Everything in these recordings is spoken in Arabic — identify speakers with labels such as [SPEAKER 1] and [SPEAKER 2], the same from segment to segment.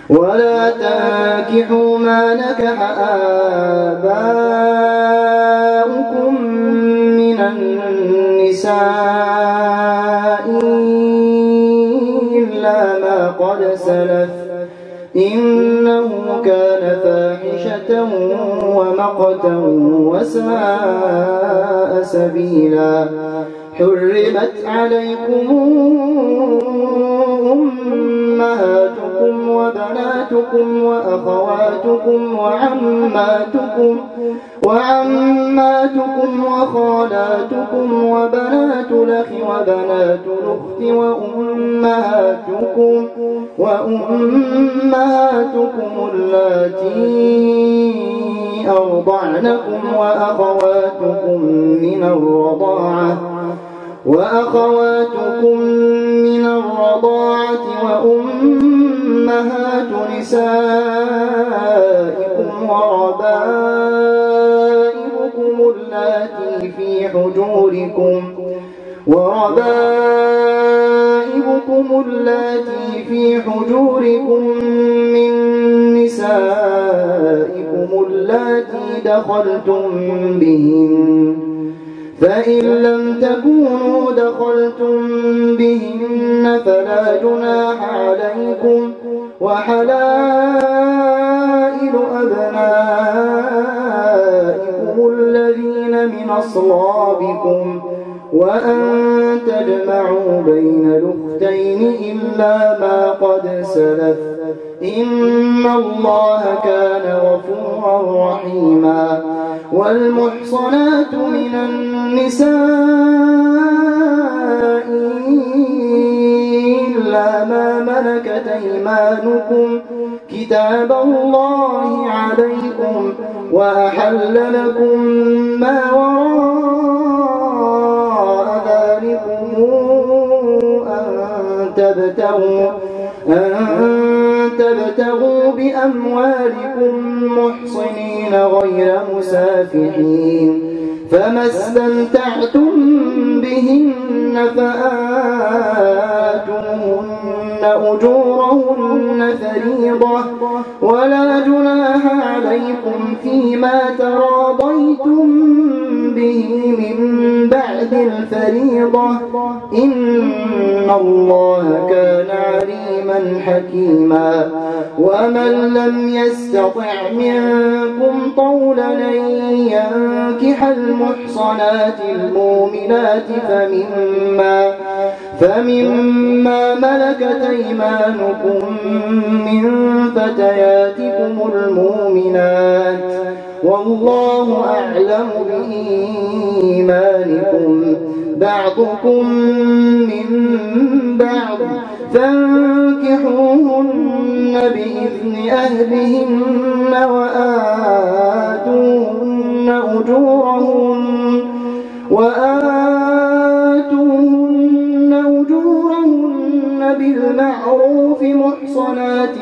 [SPEAKER 1] ولا تنكحوا ما نكح آباؤكم من النساء إلا ما قد سلف إنه كان فاحشة ومقتا وساء سبيلا. حرمت عليكم أمهاتكم وبناتكم وأخواتكم وعماتكم وخالاتكم وبنات الأخ وبنات الأخت وأمهاتكم اللاتي أرضعنكم وأخواتكم من الرضاعة وأمهات نسائكم وربائبكم اللاتي في حجوركم من نسائكم اللاتي دخلتم بهن، فإن لم تكونوا دخلتم بهن فلا جناح عليكم، وحلائل أبنائكم الذين من أصلابكم، وأن تجمعوا بين الأختين إلا ما قد سلف إن الله كان غفورا رحيما. والمحصنات من النساء إلا ما ملكت أيمانكم كتاب الله عليكم، وأحل لكم ما وراء ذلكم أن تبتغوا بأموالكم محصنين غير مسافحين، فما استمتعتم بهن فآتوهن أجورهن فريضة، ولا جناح عليكم فيما تراضيتم به من بعد الفريضة إن الله كان عليما حكيما. ومن لم يستطع منكم طولا أن ينكح المحصنات المؤمنات فمما ملكت أيمانكم من فتياتكم المؤمنات، والله أعلم بإيمانكم بعضكم من بعض، فانكحوهن بإذن أهلهن وآتوهن أجورهن بالمعروف محصنات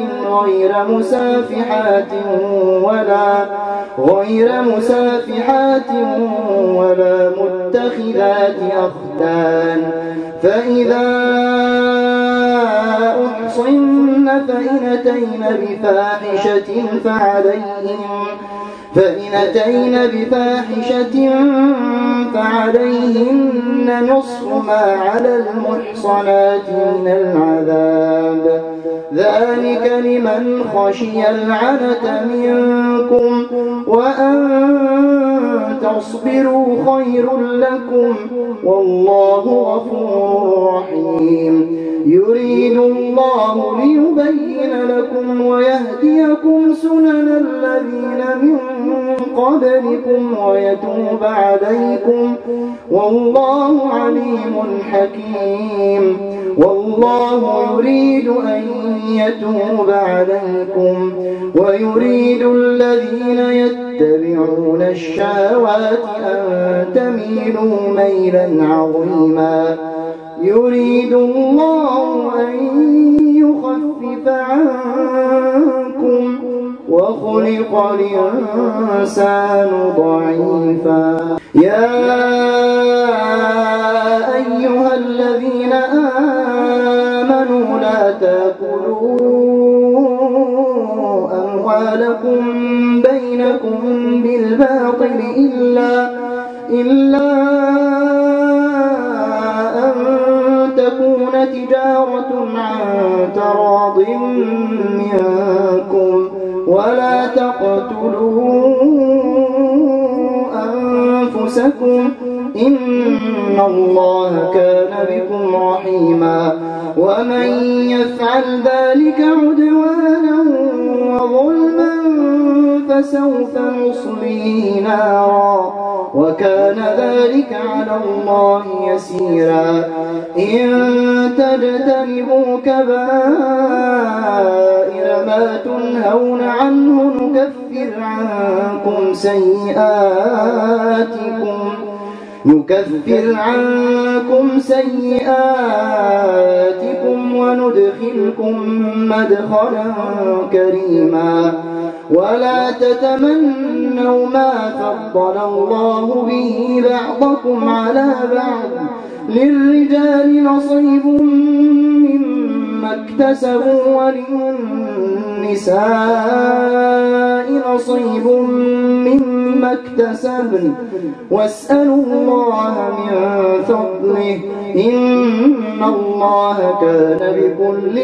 [SPEAKER 1] غير مسافحات ولا متخذات أخدان، فإذا أحصن فإن أتين بفاحشة فعليهن نصف ما على المحصنات من العذاب، ذلك لمن خشي العنة منكم، وأن تصبروا خير لكم، والله غفور رحيم. يريد الله ليبين لكم ويهديكم سنن الذين من قبلكم ويتوب عليكم، والله عليم حكيم. والله يريد أن يتوب عليكم ويريد الذين يتبعون الشهوات أن تميلوا ميلا عظيما. يريد الله أن يخفف عنكم وخلق الإنسان ضعيفا. يا أيها الذين آمنوا لا تأكلوا أموالكم بينكم بالباطل إلا أن تكون تجارة عن تراض منكم ولا تقتلوا أنفسكم إن الله كان بكم رحيما ومن يفعل ذلك عدوانا وظلما فسوف نصليه نارا وكان ذلك على الله يسيرا إن تجتنبوا كبائر ما تنهون عنه نكفر عنكم سيئاتكم وندخلكم مدخلا كريما ولا تتمنوا ما فضل الله به بعضكم على بعض للرجال نصيب مما اكتسبوا وللنساء نصيب مما اكتسبن واسألوا الله من فضله إن الله كان بكل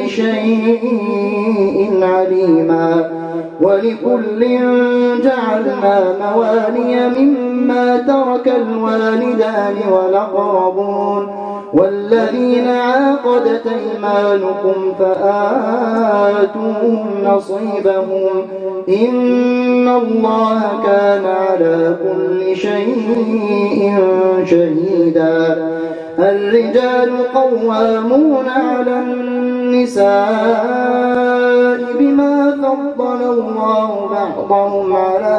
[SPEAKER 1] شيء عليما ولكل جعلنا موالي مما ترك الوالدان والأقربون والذين عاقدت أيمانكم فآتوهم نصيبهم إن الله كان على كل شيء شهيدا الرجال قوامون على النساء بما فضل الله بعضهم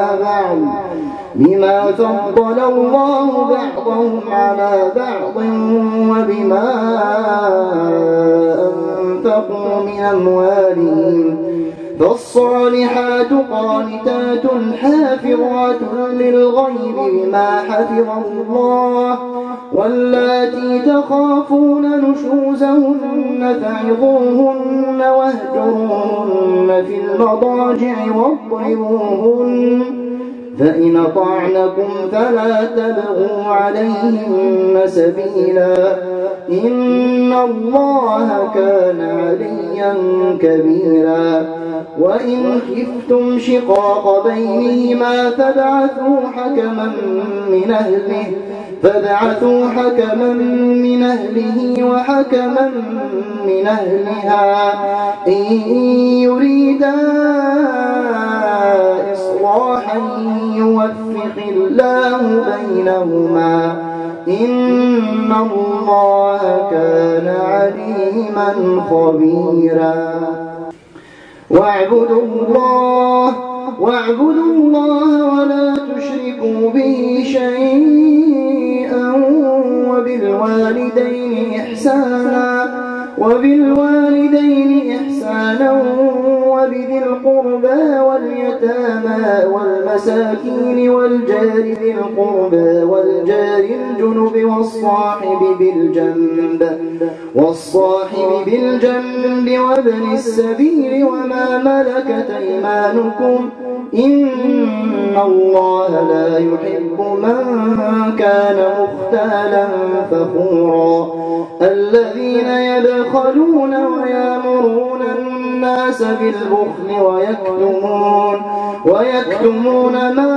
[SPEAKER 1] على بعض وبما أنفقوا من أموالهم فالصالحات قانتات حافظات للغيب بما حفظ الله واللاتي تخافون نشوزهن فعظوهن واهجروهن في المضاجع واضربوهن فإن أطعنكم فلا تبغوا عليهن سبيلا إن الله كان عليا كبيرا وإن خفتم شقاق بينهما فابعثوا حكما من أهله وحكما من أهلها إن يريدا إصلاحا يوفق الله بينهما إن الله كان عليما خبيرا واعبدوا الله ولا تشركوا به شيئا وبالوالدين إحسانا وبذي القربى واليتامى والمساكين والجار ذي القربى والجار الجنب والصاحب بالجنب وابن السبيل وما ملكت أيمانكم إن الله لا يحب من كان مختالا فخورا الذين يبخلون ويأمرون الناس بالبخل ويكتمون ما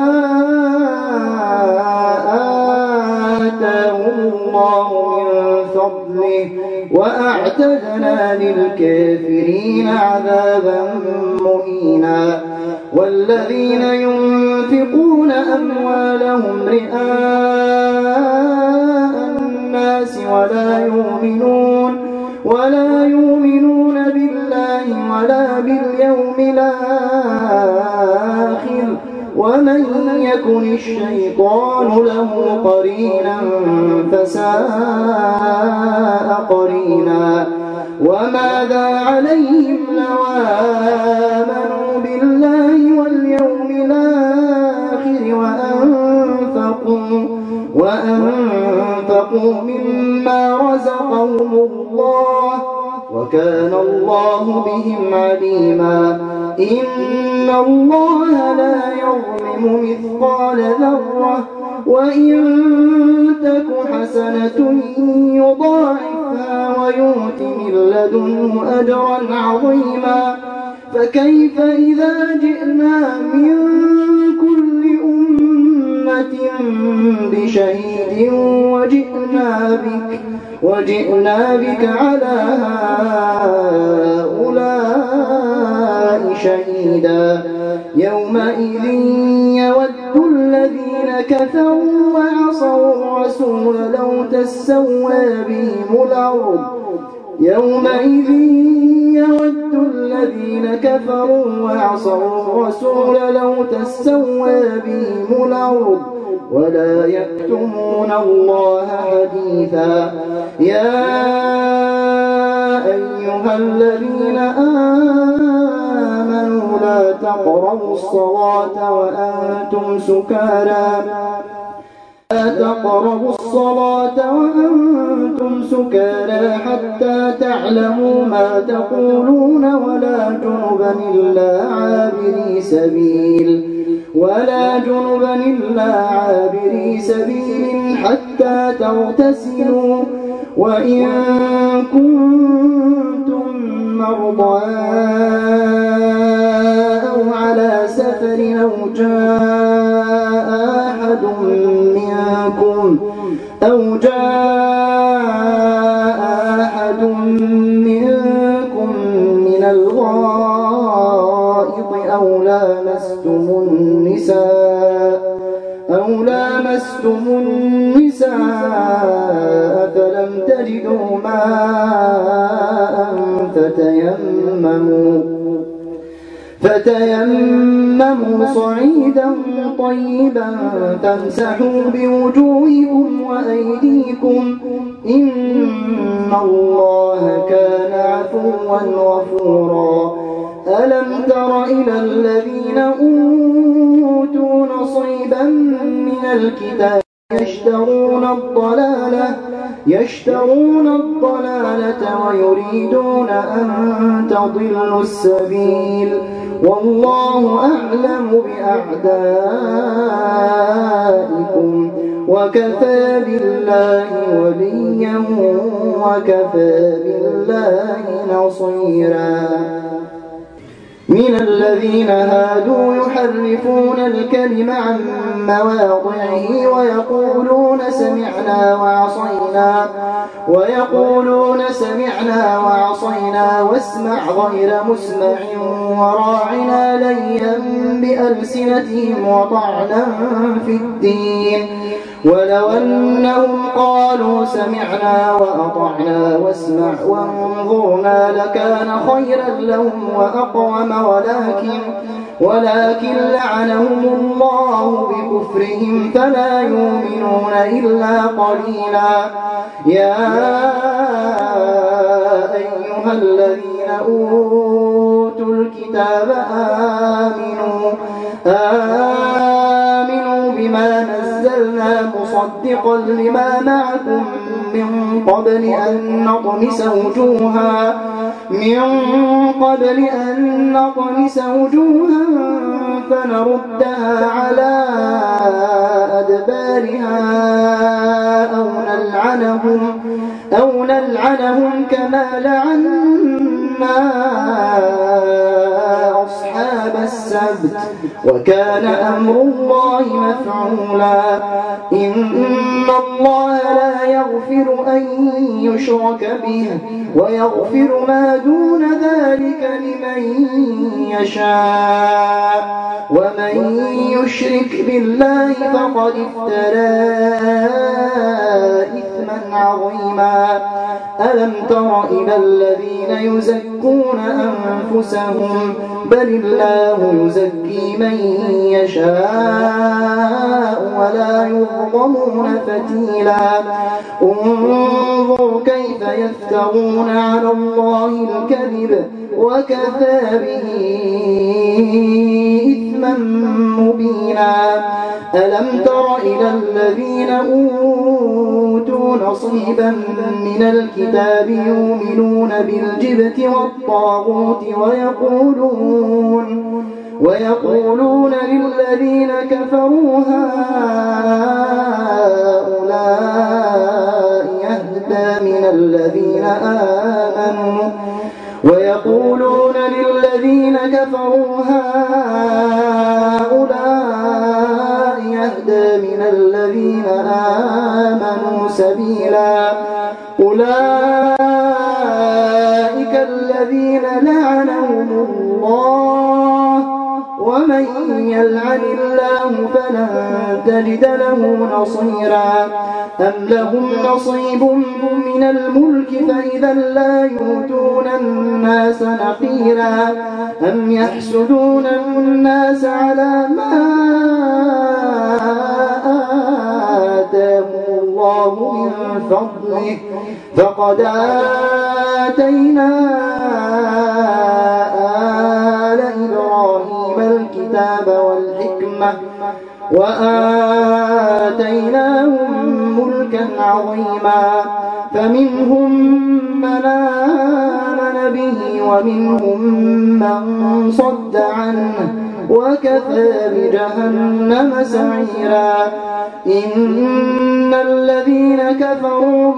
[SPEAKER 1] آتاهم الله من فضله وأعتدنا للكافرين عذابا مهينا والذين ينفقون أموالهم رئاء الناس ولا يؤمنون بالله ولا باليوم الآخر ومن يكن الشيطان له قرينا فساء قرينا وماذا عليهم لو آمنوا بالله واليوم الآخر وأنفقوا مما رزقهم الله وكان الله بهم عليما إن الله لا يظلم مثقال ذرة وإن تك حسنة يضاعفها ويؤت من لدنه أجرا عظيما فكيف إذا جئنا من كل أمة بشهيد وجئنا بك على هؤلاء شهيدا يومئذ يود الذين كفروا وعصوا الرسول لو تسوى بهم الأرض يومئذ يود الذين كفروا وعصوا الرسول لو تسوى بهم الأرض ولا يكتمون الله حديثا يا أيها الذين آمنوا لا تقربوا الصلاة وأنتم سكارى حتى تعلموا ما تقولون ولا جنبا إلا عابري سبيل حتى تغتسلوا وإن كنتم مرضى أو على سفر أو جاء أحد منكم من الغائط أو لامستم النساء فلم تجدوا ماء فتيمموا صعيدا طيبا فامسحوا بوجوهكم وأيديكم إن الله كان عفوا غفورا ألم تر إلى الذين أوتوا نصيبا من الكتاب يشترون الضلالة ويريدون أن تضلوا السبيل والله أعلم بأعدائكم وكفى بالله وليا وكفى بالله نصيرا من الذين هادوا يحرفون الكلم عن مواضعه ويقولون سمعنا وعصينا واسمع غير مسمع وراعنا ليا بألسنتهم وطعنا في الدين ولو أنهم قالوا سمعنا وأطعنا واسمع وانظرنا لكان خيرا لهم وأقوم ولكن لعنهم الله بكفرهم فلا يؤمنون إلا قليلا يا أيها الذين أوتوا الكتاب آمنوا بما نزلنا مصدقا لما معكم من قبل أن نطمس وجوها فنردها على أدبارها أو نلعنهم كما لعنا أصحاب السبت وكان أمر الله مفعولا إن الله لا يغفر أن يشرك به ويغفر ما دون ذلك لمن يشاء ومن يشرك بالله فقد افترى إثما عظيما ألم تر إلى الذين يزكون أنفسهم بل الله يزكي من يشاء ولا يظلمون فتيلا انظر كيف يفترون على الله الكذب وكفى به إثما مبينا ألم تر إلى الذين أوتوا نصيبا من الكتاب يؤمنون بالجبت والطاغوت ويقولون للذين كفروا هؤلاء أهدى من الذين آمنوا ويقولون للذين كفروا هؤلاء أهدى من الذين آمنوا سبيلا أولئك الذين لعنهم الله ومن يلعن الله فلن تجد له نصيرا أم لهم نصيب من الملك فإذا لا يؤتون الناس نقيرا أم يحسدون الناس على ما آتاهم الله من فضله فقد آتينا آل إبراهيم الكتاب والحكمة وآتيناهم ملكا عظيما فمنهم من آمن به ومنهم من صد عنه وكفى بجهنم سعيرا إن الذين كفروا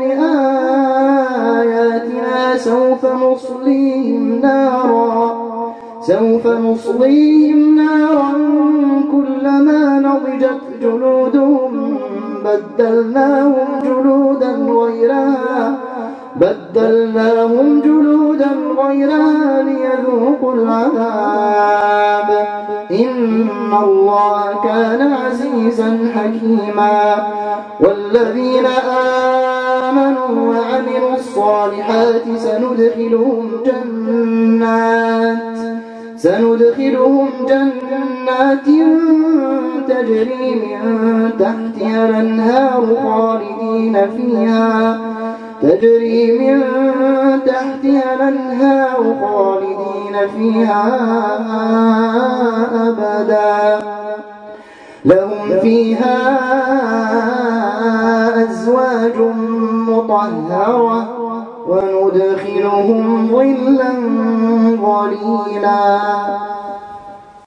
[SPEAKER 1] بآياتنا سوف نصليهم نارا كلما نضجت جلودهم بدلناهم جلودا غيرها ليذوقوا العذاب إن الله كان عزيزا حكيما والذين آمنوا وعملوا الصالحات سندخلهم جنات تجري من تحتها الأنهار خالدين فيها أبدا لهم فيها أزواج مطهرة وندخلهم ظلا ظليلا.